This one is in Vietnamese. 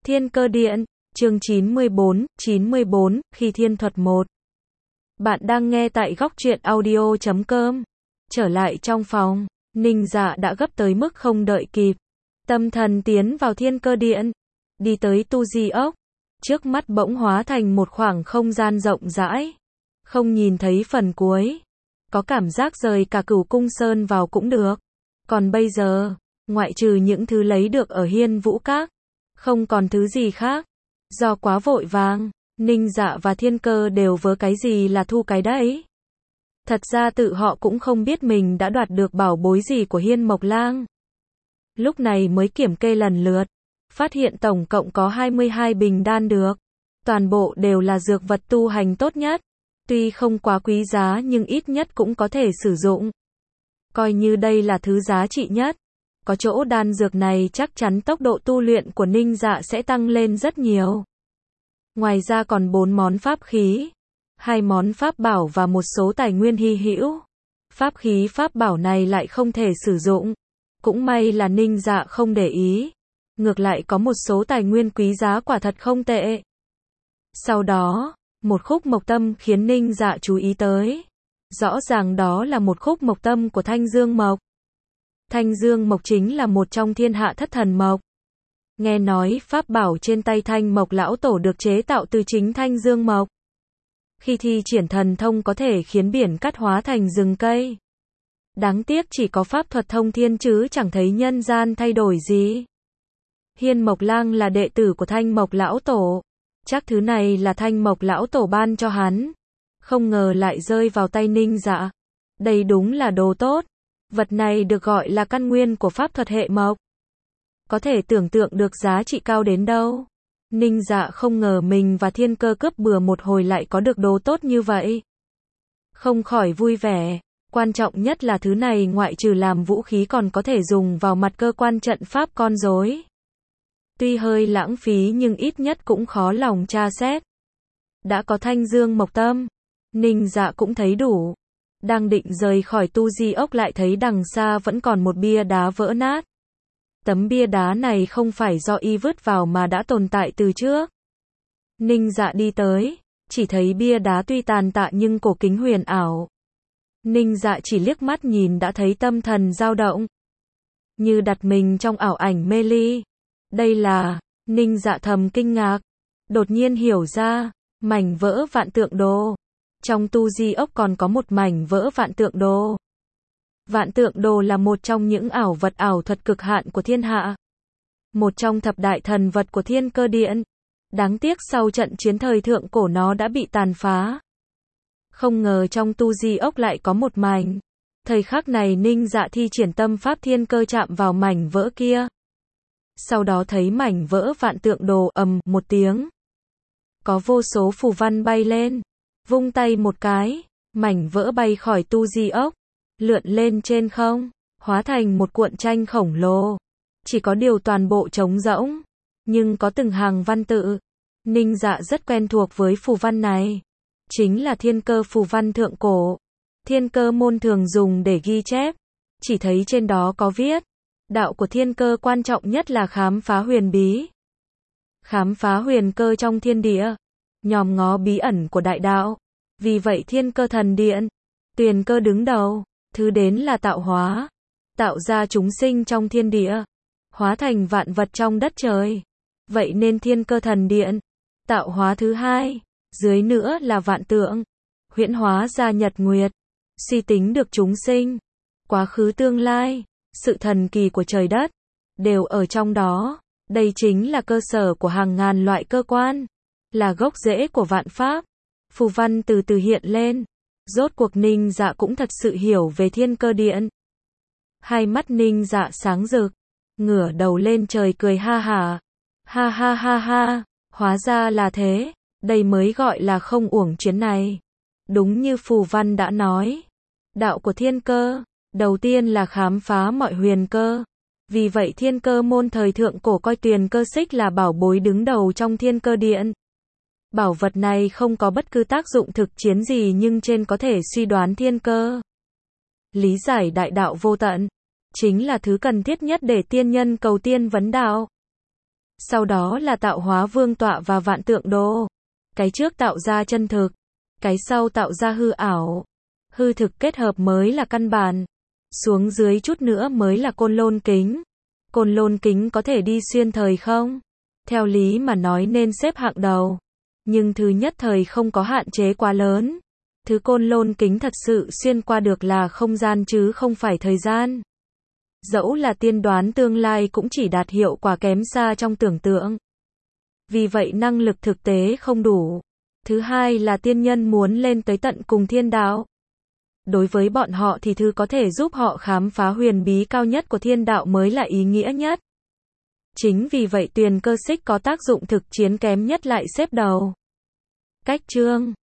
Thiên Cơ Điện, chương 94, khi thiên thuật 1. Bạn đang nghe tại góc truyện audio.com. Trở lại trong phòng, Ninh Dạ đã gấp tới mức không đợi kịp. Tâm thần tiến vào Thiên Cơ Điện, đi tới tu di ốc. Trước mắt bỗng hóa thành một khoảng không gian rộng rãi. Không nhìn thấy phần cuối. Có cảm giác rời cả Cửu Cung Sơn vào cũng được. Còn bây giờ, ngoại trừ những thứ lấy được ở Hiên Vũ Các, không còn thứ gì khác. Do quá vội vàng, Ninh Dạ và Thiên Cơ đều vớ cái gì là thu cái đấy. Thật ra tự họ cũng không biết mình đã đoạt được bảo bối gì của Hiên Mộc Lang. Lúc này mới kiểm kê lần lượt, phát hiện tổng cộng có 22 bình đan được. Toàn bộ đều là dược vật tu hành tốt nhất. Tuy không quá quý giá nhưng ít nhất cũng có thể sử dụng. Coi như đây là thứ giá trị nhất. Có chỗ đan dược này chắc chắn tốc độ tu luyện của Ninh Dạ sẽ tăng lên rất nhiều. Ngoài ra còn 4 món pháp khí, 2 món pháp bảo và một số tài nguyên hy hữu. Pháp khí pháp bảo này lại không thể sử dụng. Cũng may là Ninh Dạ không để ý. Ngược lại có một số tài nguyên quý giá quả thật không tệ. Sau đó, một khúc mộc tâm khiến Ninh Dạ chú ý tới. Rõ ràng đó là một khúc mộc tâm của Thanh Dương Mộc. Thanh Dương Mộc chính là một trong thiên hạ thất thần mộc. Nghe nói pháp bảo trên tay Thanh Mộc lão tổ được chế tạo từ chính Thanh Dương Mộc. Khi thi triển thần thông có thể khiến biển cát hóa thành rừng cây. Đáng tiếc chỉ có pháp thuật thông thiên chứ chẳng thấy nhân gian thay đổi gì. Hiên Mộc Lang là đệ tử của Thanh Mộc lão tổ. Chắc thứ này là Thanh Mộc lão tổ ban cho hắn. Không ngờ lại rơi vào tay Ninh Dạ. Đây đúng là đồ tốt. Vật này được gọi là căn nguyên của pháp thuật hệ mộc. Có thể tưởng tượng được giá trị cao đến đâu. Ninh Dạ không ngờ mình và Thiên Cơ cướp bừa một hồi lại có được đồ tốt như vậy. Không khỏi vui vẻ. Quan trọng nhất là thứ này ngoại trừ làm vũ khí còn có thể dùng vào mặt cơ quan trận pháp con rối. Tuy hơi lãng phí nhưng ít nhất cũng khó lòng tra xét. Đã có Thanh Dương Mộc Tâm, Ninh Dạ cũng thấy đủ. Đang định rời khỏi tu di ốc lại thấy đằng xa vẫn còn một bia đá vỡ nát. Tấm bia đá này không phải do y vứt vào mà đã tồn tại từ trước. Ninh Dạ đi tới, chỉ thấy bia đá tuy tàn tạ nhưng cổ kính huyền ảo. Ninh Dạ chỉ liếc mắt nhìn đã thấy tâm thần dao động. Như đặt mình trong ảo ảnh mê ly. Đây là, Ninh Dạ thầm kinh ngạc. Đột nhiên hiểu ra, mảnh vỡ vạn tượng đồ. Trong tu di ốc còn có một mảnh vỡ vạn tượng đồ. Vạn tượng đồ là một trong những ảo vật ảo thuật cực hạn của thiên hạ. Một trong thập đại thần vật của Thiên Cơ Điện. Đáng tiếc sau trận chiến thời thượng cổ nó đã bị tàn phá. Không ngờ trong tu di ốc lại có một mảnh. Thời khắc này Ninh Dạ thi triển tâm pháp thiên cơ chạm vào mảnh vỡ kia. Sau đó thấy mảnh vỡ vạn tượng đồ ầm một tiếng. Có vô số phù văn bay lên. Vung tay một cái, mảnh vỡ bay khỏi tu di ốc, lượn lên trên không, hóa thành một cuộn tranh khổng lồ. Chỉ có điều toàn bộ trống rỗng, nhưng có từng hàng văn tự. Ninh Dạ rất quen thuộc với phù văn này. Chính là thiên cơ phù văn thượng cổ. Thiên cơ môn thường dùng để ghi chép. Chỉ thấy trên đó có viết, đạo của thiên cơ quan trọng nhất là khám phá huyền bí. Khám phá huyền cơ trong thiên địa. Nhòm ngó bí ẩn của đại đạo. Vì vậy Thiên Cơ Thần Điện, Tuyền Cơ đứng đầu, thứ đến là tạo hóa, tạo ra chúng sinh trong thiên địa, hóa thành vạn vật trong đất trời. Vậy nên Thiên Cơ Thần Điện, tạo hóa thứ hai, dưới nữa là vạn tượng, huyễn hóa ra nhật nguyệt, suy tính được chúng sinh, quá khứ tương lai, sự thần kỳ của trời đất, đều ở trong đó. Đây chính là cơ sở của hàng ngàn loại cơ quan. Là gốc rễ của vạn pháp. Phù văn từ từ hiện lên. Rốt cuộc Ninh Dạ cũng thật sự hiểu về Thiên Cơ Điện. Hai mắt Ninh Dạ sáng rực. Ngửa đầu lên trời cười ha hả. Ha ha ha ha. Hóa ra là thế. Đây mới gọi là không uổng chuyến này. Đúng như phù văn đã nói. Đạo của thiên cơ. Đầu tiên là khám phá mọi huyền cơ. Vì vậy Thiên Cơ môn thời thượng cổ coi Tuyền Cơ Xích là bảo bối đứng đầu trong Thiên Cơ Điện. Bảo vật này không có bất cứ tác dụng thực chiến gì nhưng trên có thể suy đoán thiên cơ. Lý giải đại đạo vô tận. Chính là thứ cần thiết nhất để tiên nhân cầu tiên vấn đạo. Sau đó là tạo hóa vương tọa và vạn tượng đô. Cái trước tạo ra chân thực, cái sau tạo ra hư ảo. Hư thực kết hợp mới là căn bản. Xuống dưới chút nữa mới là côn lôn kính. Côn lôn kính có thể đi xuyên thời không? Theo lý mà nói nên xếp hạng đầu. Nhưng thứ nhất thời không có hạn chế quá lớn. Thứ côn lôn kính thật sự xuyên qua được là không gian chứ không phải thời gian. Dẫu là tiên đoán tương lai cũng chỉ đạt hiệu quả kém xa trong tưởng tượng. Vì vậy năng lực thực tế không đủ. Thứ hai là tiên nhân muốn lên tới tận cùng thiên đạo. Đối với bọn họ thì thứ có thể giúp họ khám phá huyền bí cao nhất của thiên đạo mới là ý nghĩa nhất. Chính vì vậy Tuyền Cơ Xích có tác dụng thực chiến kém nhất lại xếp đầu. Cách chương